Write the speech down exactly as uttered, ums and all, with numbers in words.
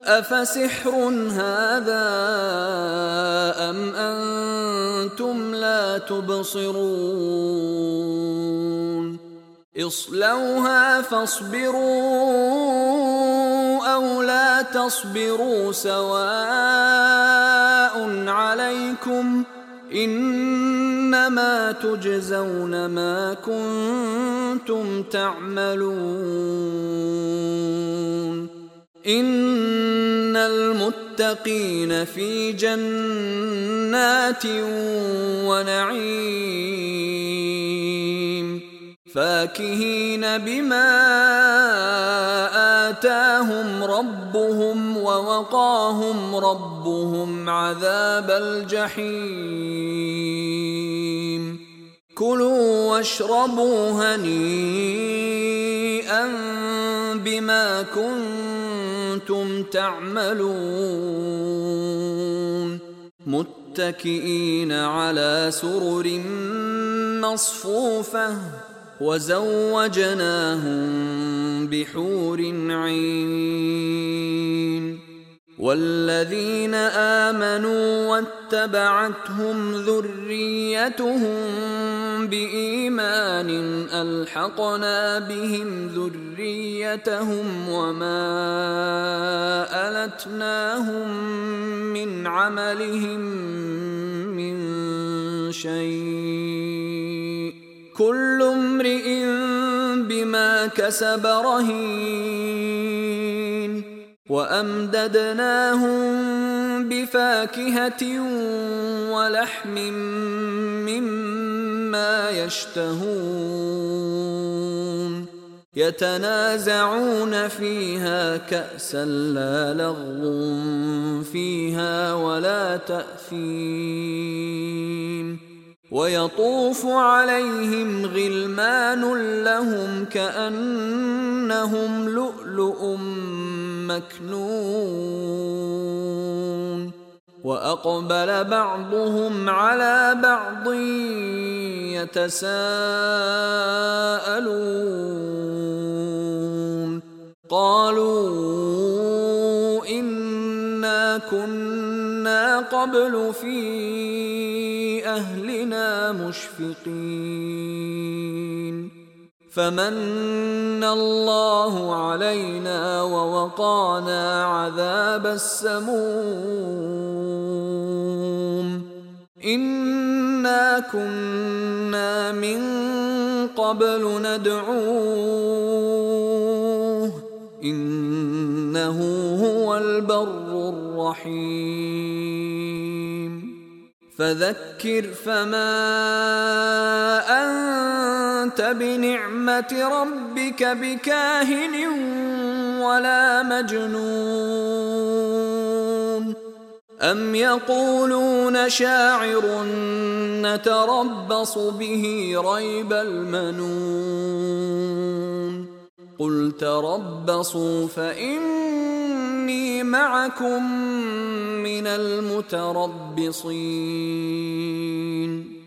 أفسحر هذا أم أنتم لا تبصرون اصلوها فاصبروا أو لا تصبروا سواء عليكم إنما تجزون ما كنتم تعملون إن المتقين في جنات ونعيم فاكهين بما آتاهم ربهم ووقاهم ربهم عذاب الجحيم كلوا واشربوا هنيئا بما كنتم تعملون متكئين على سرر مصفوفة وزوجناهم بحور عين والذين آمنوا واتبعتهم ذريتهم بإيمان ألحقنا بهم ذريتهم وما ألتناهم من عملهم من شيء كل امرئ بما كسب رهين وأمددناهم بفاكهة ولحم مما يشتهون يتنازعون فيها كأسا لا لغو فيها ولا تأثيم ويطوف عليهم غلمان لهم كأنهم لؤلؤ مكنون وأقبل بعضهم على بعض يتساءلون قالوا إنا كنا قبل في أهلنا مشفقين فمن الله علينا ووقانا عذاب السموم إنا كنا من قبل ندعوه إنه هو البر الرحيم فذكر فما أنت بنعمة ربك بكاهن ولا مجنون أم يقولون شاعر نتربص به ريب المنون قل تربصوا فإني معكم من المتربصين